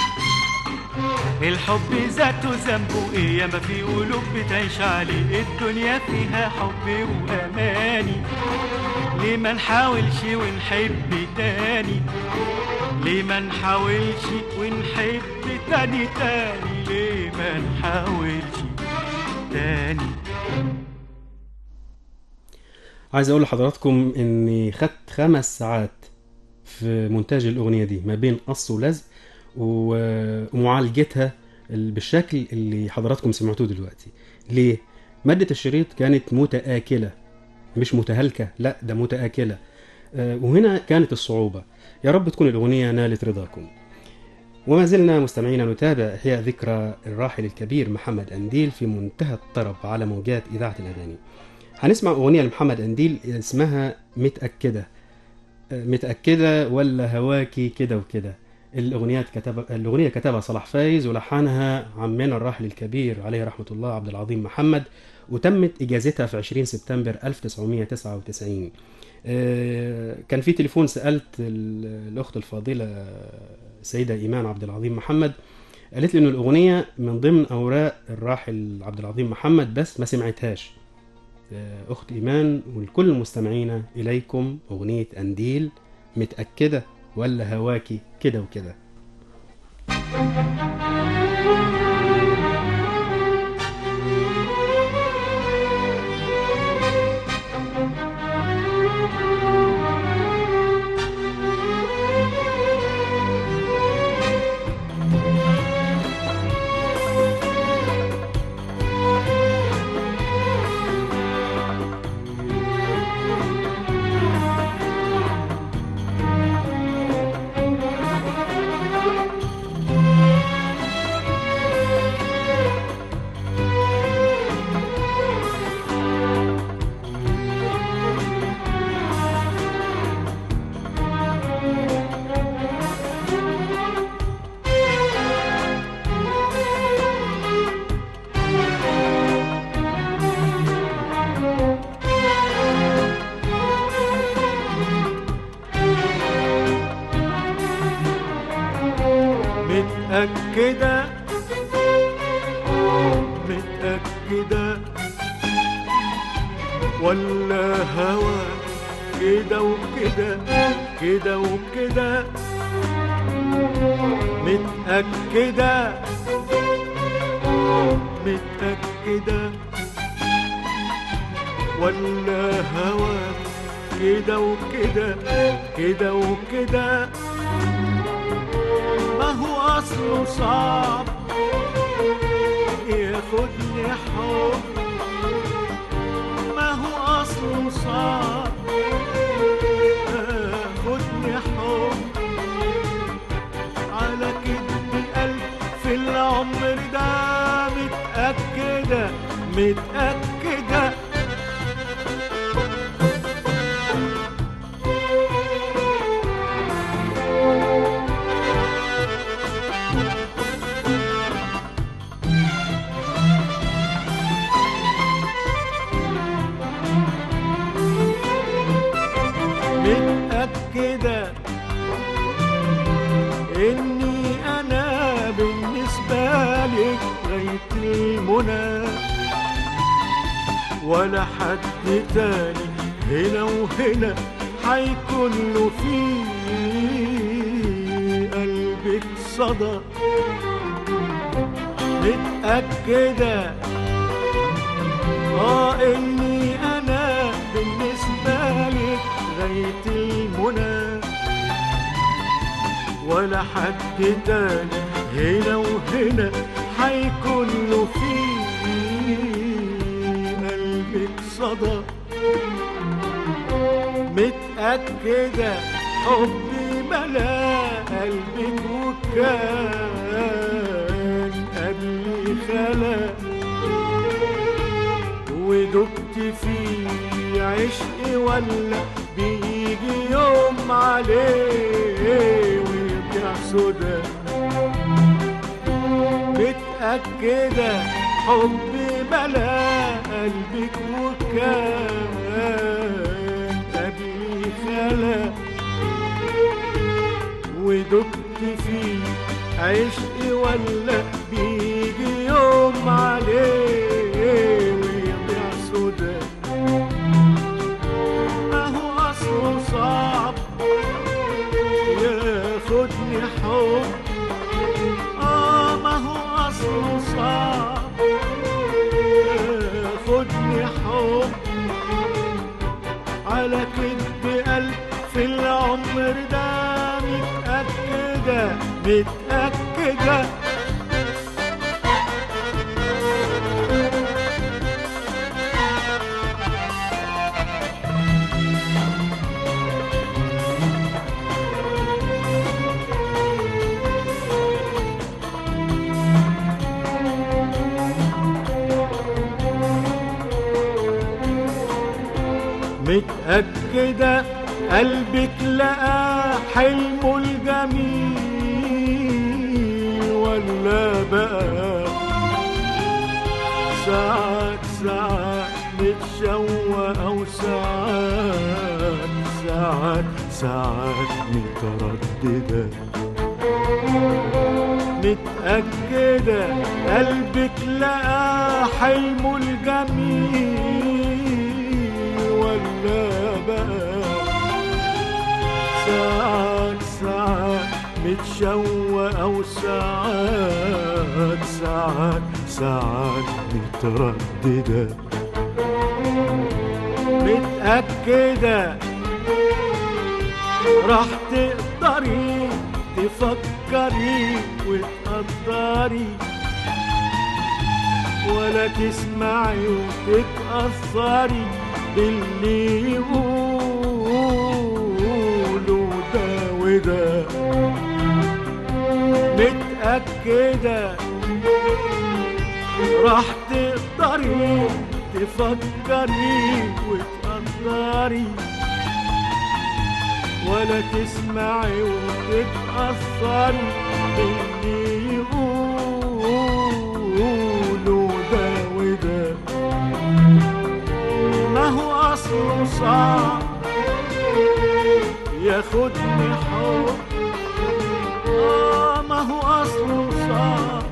الحب ذاته ذنبه ايه ياما في قلوب بتعيش عليه الدنيا فيها حب واماني ليه ما نحاولش ونحب تاني ليه ما نحاولش ونحب تاني تاني ليه ما نحاولش تاني. عايز اقول لحضراتكم اني خدت خمس ساعات في مونتاج الاغنيه دي ما بين قص ولزق ومعالجتها بالشكل اللي حضراتكم سمعتوه دلوقتي. ليه؟ مادة الشريط كانت متآكلة مش متهالكة، لا ده متآكلة، وهنا كانت الصعوبة. يا رب تكون الأغنية نالت رضاكم. وما زلنا مستمعين نتابع إحياء ذكرى الراحل الكبير محمد أنديل في منتهى الطرب على موجات إذاعة الأغاني. هنسمع أغنية لمحمد أنديل اسمها متأكدة. متأكدة ولا هواكي كده وكده. الأغنية كتب الأغنية كتبها صلاح فايز ولحنها عمنا الراحل الكبير عليه رحمة الله عبد العظيم محمد، وتمت إجازتها في عشرين سبتمبر ألف وتسعمائة وتسعة وتسعين. كان في تليفون سألت الأخت الفاضلة سيدة إيمان عبد العظيم محمد، قالت لي إنه الأغنية من ضمن أوراق الراحل عبد العظيم محمد بس ما سمعتهاش. أخت إيمان والكل المستمعين إليكم أغنية أنديل متأكدة ولا هواكي كده وكده. متأكدة متأكدة ولا هوا كده وكده كده وكده متأكدة متأكدة ولا هوا كده وكده كده وكده ما هو أصله صعب ياخدني حب ما هو أصله صعب ياخدني حب متأكدة متأكدة متأكدة إني أنا بالنسبة لك غاية المنى، ولا حد تاني هنا وهنا حيكون له في قلبك صدى. متأكدة آه إني أنا بالنسبة لك غاية المنى، ولا حد تاني هنا وهنا حيكون له في قلبك صدى. متأكدة حبي ملا قلبك وكان قبلي خلا، ودقت في عشقي ولا بيجي يوم عليه ويرجع سودا. متأكدة حبي ملا قلبك وكان قبلي خلا، ودقت في عشقي ولا بيجي يوم عليه ويضيع سودا. ما هو أصله صعب ياخدني حب، آه ما هو أصله صعب ياخدني حب، على كدب قلب في العمر ده. متأكدة متأكدة متأكدة قلبك لقى حلمه الجميل، ولا بقى ساعات ساعات متشوق أو ساعات ساعات ساعات مترددة. متأكدة قلبك لقى حلمه الجميل، ولا بقى ساعات ساعات متشوق أو ساعات ساعات ساعات مترددة. متأكدة راح تقدري تفكري وتقدري، ولا تسمعي وتتأثري باللي يقولوا ده وده. متأكدة راح تقدري تفكري وتقدري، ولا تسمعي وتتأثري باللي يقولوا ده وده. ما هو أصله صعب ياخدني حب، آه ما هو أصله صعب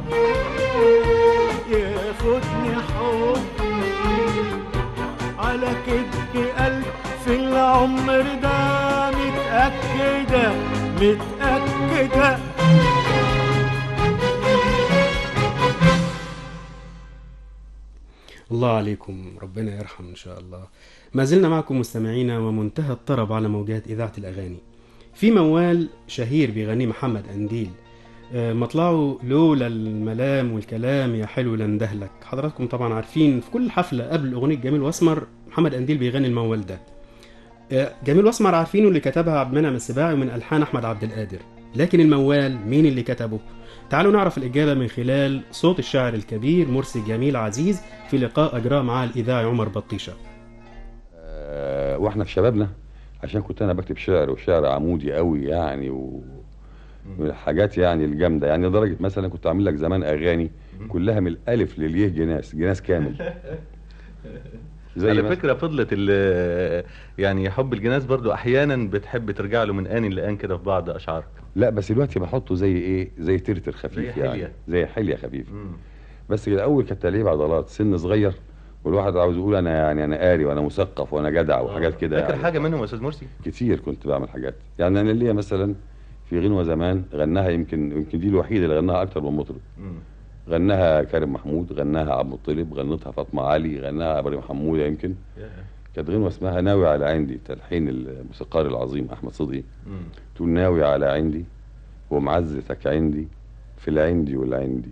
ياخدني حب، على كدب قلب في العمر ده. متأكدة متأكدة الله عليكم، ربنا يرحم إن شاء الله. ما زلنا معكم مستمعينا ومنتهى الطرب على موجات إذاعة الأغاني. في موال شهير بيغنيه محمد قنديل، مطلعه لولا الملام والكلام يا حلو لندهلك. حضراتكم طبعا عارفين في كل حفلة قبل أغنية جميل واسمر محمد قنديل بيغني الموال ده. جميل واسمر عارفينه اللي كتبها عبد المنعم السباعي ومن ألحان أحمد عبد القادر، لكن الموال مين اللي كتبه؟ تعالوا نعرف الإجابة من خلال صوت الشاعر الكبير مرسي جميل عزيز في لقاء أجراه مع الإذاعي عمر بطيشة. أه واحنا في شبابنا، عشان كنت انا بكتب شعر وشعر عمودي قوي يعني، و الحاجات يعني الجامده يعني، لدرجه مثلا كنت عامل لك زمان اغاني كلها من الالف لليه جناس جناس كامل. زي على فكره فضلت يعني حب الجناس برضو احيانا بتحب ترجع له من ان لان كده في بعض اشعارك. لا بس دلوقتي بحطه زي ايه، زي ترتر خفيف زي يعني، زي حليه خفيف. مم. بس الاول كانت تلعيب عضلات، سن صغير والواحد عاوز يقول انا يعني انا قاري وانا مثقف وانا جدع وحاجات كده. فاكر يعني حاجه منهم يا استاذ مرسي؟ كتير كنت بعمل حاجات يعني. انا ليا مثلا في غنوه زمان غناها، يمكن يمكن دي الوحيده اللي غناها اكتر من مطرب. غناها كريم محمود، غناها عبد المطلب، غنتها فاطمه علي، غناها ابراهيم حموده. يمكن كانت غنوه اسمها ناوي على عندي، تلحين الموسيقار العظيم احمد صدقي. تقول ناوي على عندي ومعزتك عندي في العندي والعندي،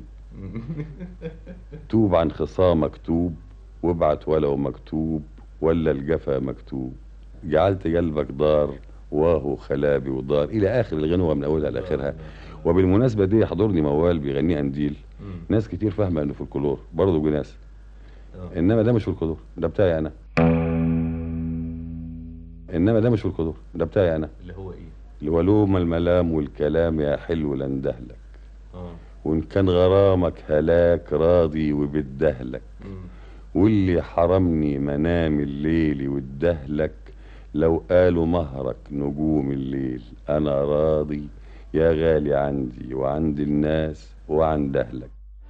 توب عن خصامك توب وابعت ولو مكتوب ولا الجفا مكتوب، جعلت قلبك دار واهو خلابي ودار، الى اخر الغنوه من اولها لاخرها. وبالمناسبه دي حضرني موال بيغنيه انديل، ناس كتير فاهمه انه فولكلور برضه جناس، انما ده مش فولكلور، ده بتاعي انا. انما ده مش فولكلور، ده بتاعي انا. اللي هو ايه؟ اللي هو لوم الملام والكلام يا حلو لندهلك، اه وان كان غرامك هلاك راضي وبدهلك، واللي حرمني منام الليل وادهلك، لو قالوا مهرك نجوم الليل انا راضي يا غالي عندي وعند الناس وعند اهلك.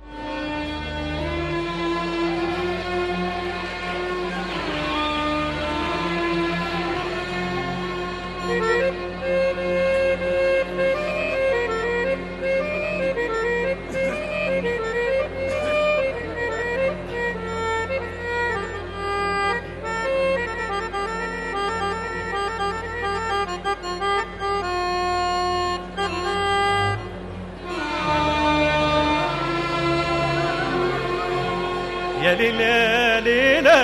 يا ليلى ليلى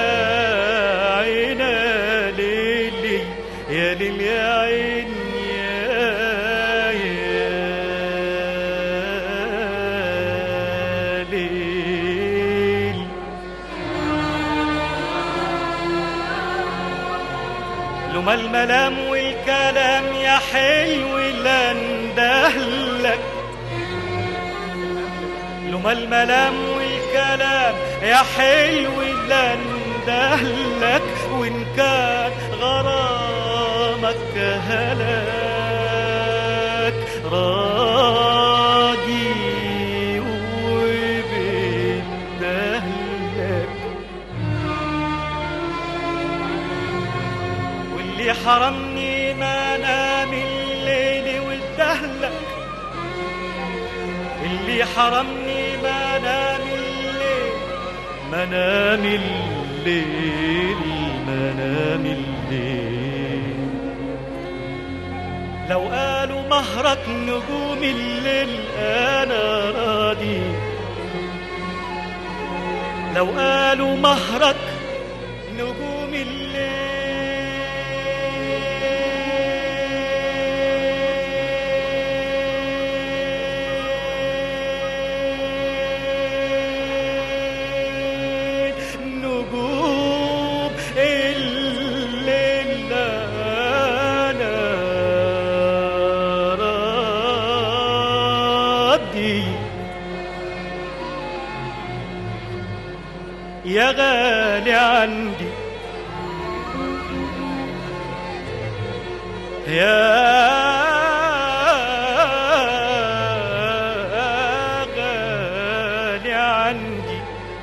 عينا ليلي يا ليل يا عين يا ليل، لما الملام والكلام يا حلو لندهلك، لما الملام والكلام يا حلو لندهلك، وإن كان غرامك هلاك راضي وبدهلك، واللي حرمني منام الليل وادهلك، اللي حرمني منام الليل منام الليل منام الليل، لو قالوا مهرك نجوم الليل أنا راضي، لو قالوا مهرك نجوم الليل يا غالي عندي يا غالي عندي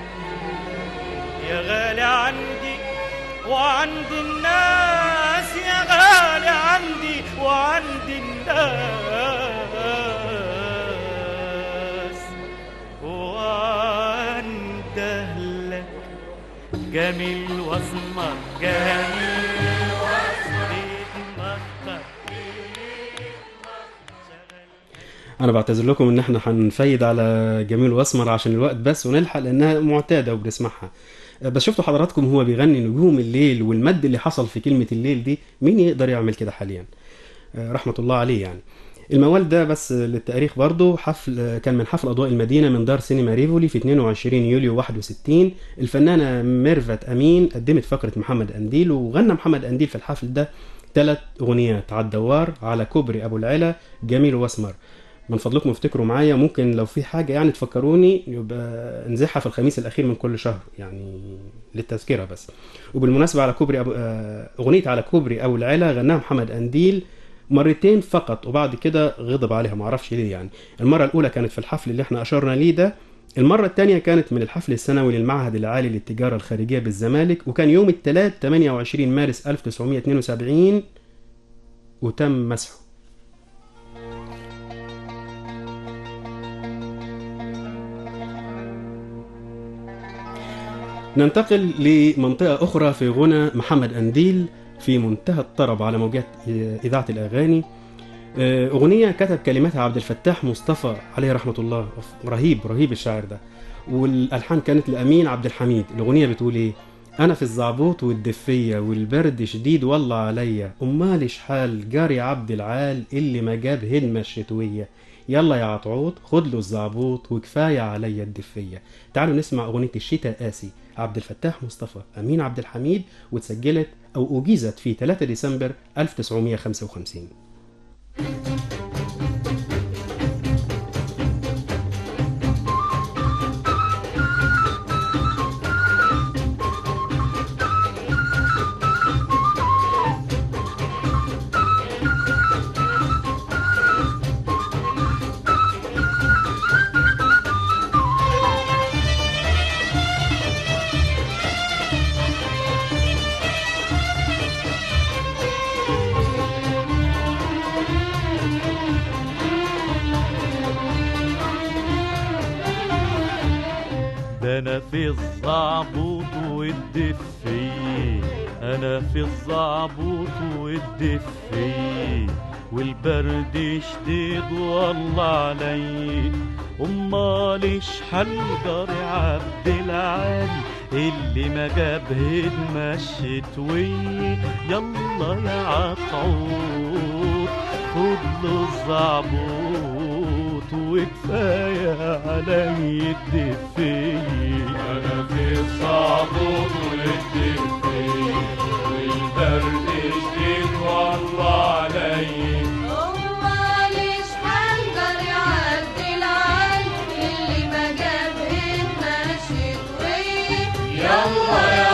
يا غالي عندي وعند الناس، يا غالي عندي وعند الناس وعند أهلك، جميل واسمر جميل واسمر يتمخر. انا بعتذر لكم ان احنا هنفيد على جميل واسمر عشان الوقت بس ونلحق لانها معتاده وبنسمعها. بس شفتوا حضراتكم هو بيغني نجوم الليل، والمد اللي حصل في كلمه الليل دي مين يقدر يعمل كده حاليا؟ رحمه الله عليه يعني. الموال ده بس للتاريخ برضه حفل كان من حفل أضواء المدينة من دار سينما ريفولي في اثنين وعشرين يوليو واحد وستين. الفنانة ميرفت أمين قدمت فقرة محمد أنديل، وغنى محمد أنديل في الحفل ده ثلاث أغنيات: على الدوار، على كوبري أبو العلا، جميل واسمر. من فضلكم افتكروا معايا، ممكن لو في حاجة يعني تفكروني يبقى نزحها في الخميس الأخير من كل شهر يعني للتذكرة بس. وبالمناسبة على كوبري أبو أغنية على كوبري أبو العلا غناها محمد أنديل مرتين فقط، وبعد كده غضب عليها معرفش ليه يعني. المرة الأولى كانت في الحفل اللي احنا أشرنا ليه ده، المرة الثانية كانت من الحفل السنوي للمعهد العالي للتجارة الخارجية بالزمالك، وكان يوم الثلاث ثمانية وعشرين مارس ألف وتسعمائة واثنين وسبعين وتم مسحه. ننتقل لمنطقة أخرى في غنى محمد أنديل في منتهى الطرب على موجات إذاعة الأغاني. أغنية كتب كلماتها عبد الفتاح مصطفى عليه رحمة الله، رهيب رهيب الشاعر ده، والألحان كانت لأمين عبد الحميد. الأغنية بتقول إيه؟ أنا في الزعبوط والدفية والبرد شديد والله عليا، أمال شحال جاري عبد العال اللي ما جاب هدمة الشتوية، يلا يا عطعوط خد له الزعبوط وكفاية عليا الدفية. تعالوا نسمع أغنية الشتاء قاسي عبد الفتاح مصطفى أمين عبد الحميد، وتسجلت أو أجيزت في ثلاثة ديسمبر ألف وتسعمائة وخمسة وخمسين. أنا في الزعبوط والدفية، أنا في الزعبوط والدفية والبرد شديد والله علي، أمال شحال جاري عبد العالي اللي ما جاب هدمة الشتوية، يلا يا عطعوط خد له الزعبوط وكفاية علي الدفية. أنا في الزعبوط والدفية والبرد شديد والله علي، أمال شحال جاري عبد العال اللي ما جاب هدمة الشتوية، يلا يا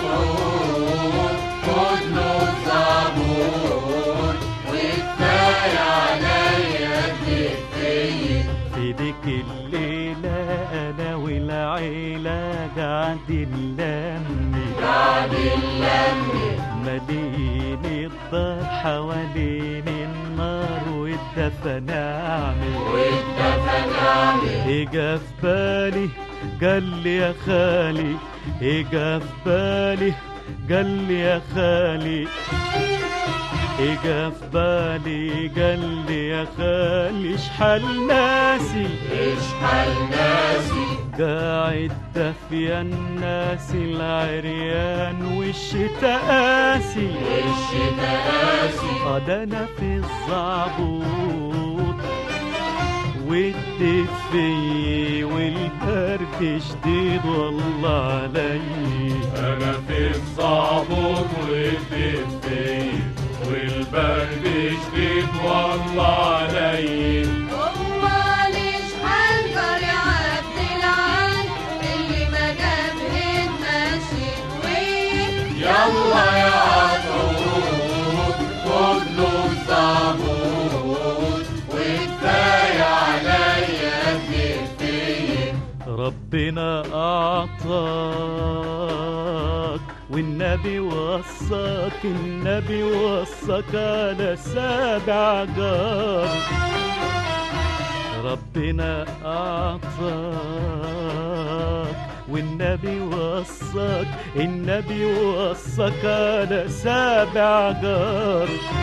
عطعوط خد له الزعبوط وكفاية عليا الدفية. في ديك الليلة أنا والعيلة قاعدين لمي قاعدين لمي مالين الدار حوالين النار والدفا نعمل والدفا نعمل. إجا في بالي قال لي يا خالي، إجا في بالي قال لي يا خالي، إجا في بالي قال لي يا خالي شحال ناسي شحال ناسي قاعد دافيا الناس العريان والشتا قاسي والشتا قاسي. ده أنا في الزعبوط والدفية والبرد شديد والله علي، أنا في الزعبوط والدفية والبرد شديد والله علي، أمال شحال جاري عبد العال اللي ما جاب هدمة الشتوية، يلا يا عطعوط خد له الزعبوط وكفاية عليا الدفية. ربنا أعطاك والنبي وصاك، النبي وصاك على سابع جار، ربنا أعطاك والنبي وصاك، النبي وصاك على سابع جار،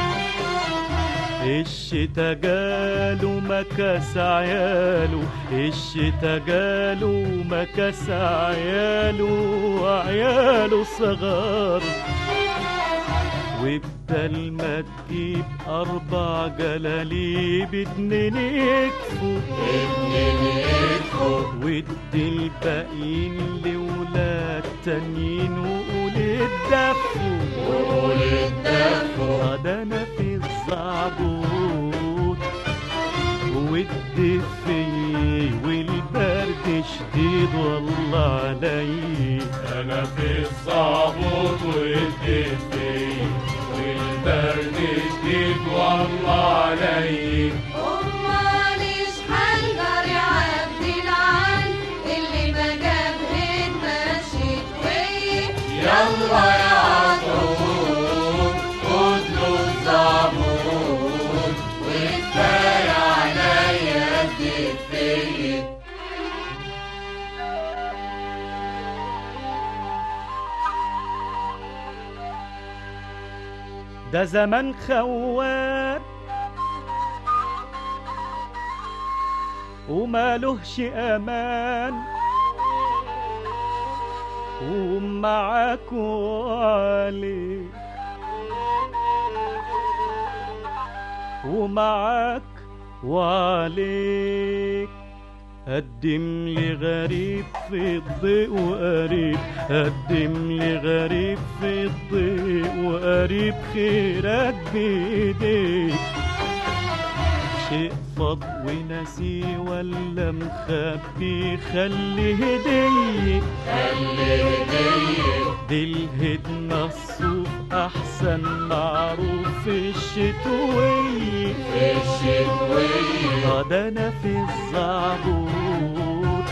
الشتا جاله مكاس عياله، الشتا جاله مكاس عياله وعياله صغار، وبدل ما تجيب أربع جلاليب اتنين يكفوا اتنين يكفوا وادي الباقيين لولاد تانيين وقول اتدفوا وقول اتدفوا. ده أنا في الزعبوط والدفي والبرد شديد والله علي. أنا في الصعبوط والدفي والبرد شديد والله علي. أمال إيش حنقر يا عبد العال اللي ما جابهن مشيت ويه. يلا يا عطول خد له الزعبوط وكفاية عليا الدفي. ده زمان خوات ومالهش امان ومعاك وعليك ومعاك وعليك. قدم لي غريب في الضيق وقريب قدم لي غريب في الضيق وقريب خيرك بإيديك. شيء فض ونسي ولا مخبي خلي هدية خلي هدية. دي الهدنة الصوف أحسن معروف في الشتوية في الشتوية. ده أنا في الزعبوط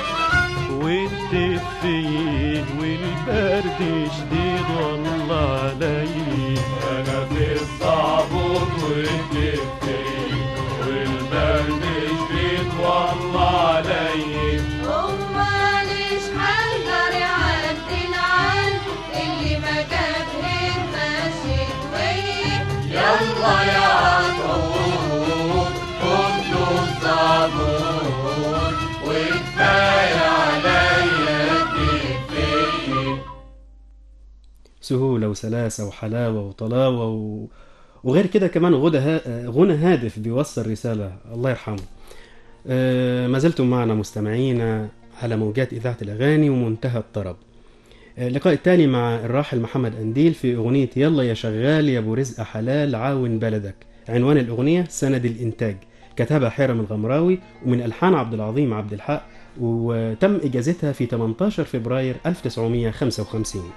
والدفي والبرد شديد والله علي. أنا في الصعبوط والدفي والبرد شديد والله علي. أمال إيش حنقر يا عبد العال اللي ما جابهن مشيت ويه. يلا يا عطول خد له الزعبوط وكفاية عليا الدفي. سهولة وسلاسة وحلاوة وطلاوة و... وغير كده كمان غنى ها... غنى هادف بيوصل رسالة. الله يرحمه. آه ما زلتم معنا مستمعين على موجات إذاعة الأغاني ومنتهى الطرب. آه اللقاء التالي مع الراحل محمد أنديل في أغنية يلا يا شغال يا أبو رزق حلال عاون بلدك. عنوان الأغنية سند الإنتاج، كتبها حيرم الغمراوي ومن ألحان عبد العظيم عبد الحق، وتم إجازتها في ثمانية عشر فبراير ألف وتسعمائة وخمسة وخمسين.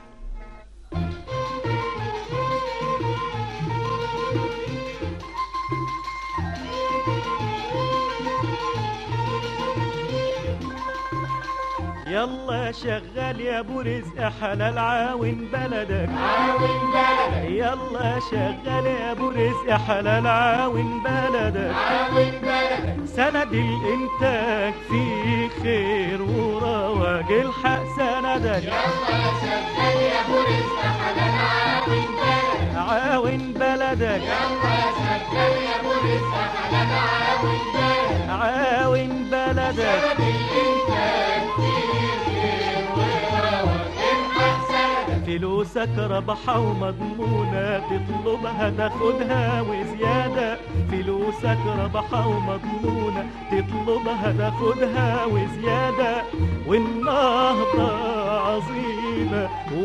يلا شغال يا ابو رزق حلال عاون بلدك عاون بلدك. يلا شغال يا ابو رزق حلال عاون بلدك عاون بلدك. سند الانتاج فيه خير ورواج الحق سندك. يلا شغال يا ابو رزق حلال عاون بلدك. عاون بلدك يلا شغال يا ابو رزق حلال عاون بلدك. عاون بلدك سند الانتاج فيه خير وروج الحق سندك. فلوسك ربحة ومضمونة تطلبها تاخدها وزيادة. فلوسك ربحة ومضمونة تطلبها تاخدها وزيادة. والنهضة عظيمة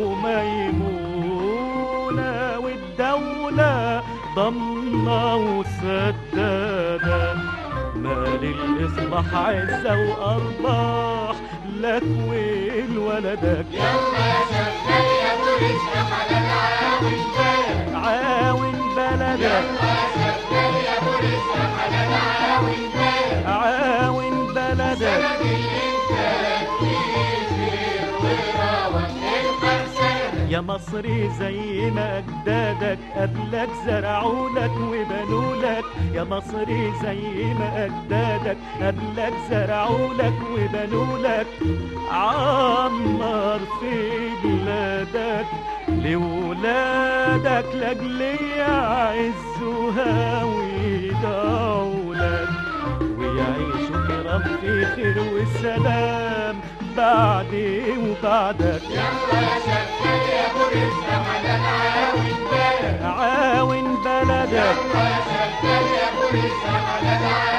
وميمونة والدولة ضمنة وسدادة. مال الإصلاح عزة وأرباح لك ولولدك. يلا شغال يا ابو رزق حلال عاون بلدك. عاون بلدك يلا شغال يا ابو رزق حلال عاون بلدك. عاون بلدك سند الانتاج فيه خير وروج الحق سندك. يا مصري زي ما أجدادك قبلك زرعولك وبنولك. يا مصري زي ما أجدادك قبلك زرعولك وبنولك. عمر في بلادك لولادك لأجل يعزوها ويدعولك ويعيشوا كرام في خير والسلام بعدي وبعدك. يلا شغال يا ابو رزق حلال عاون بلدك. بلدك يا شغال يا بوليس يا بلد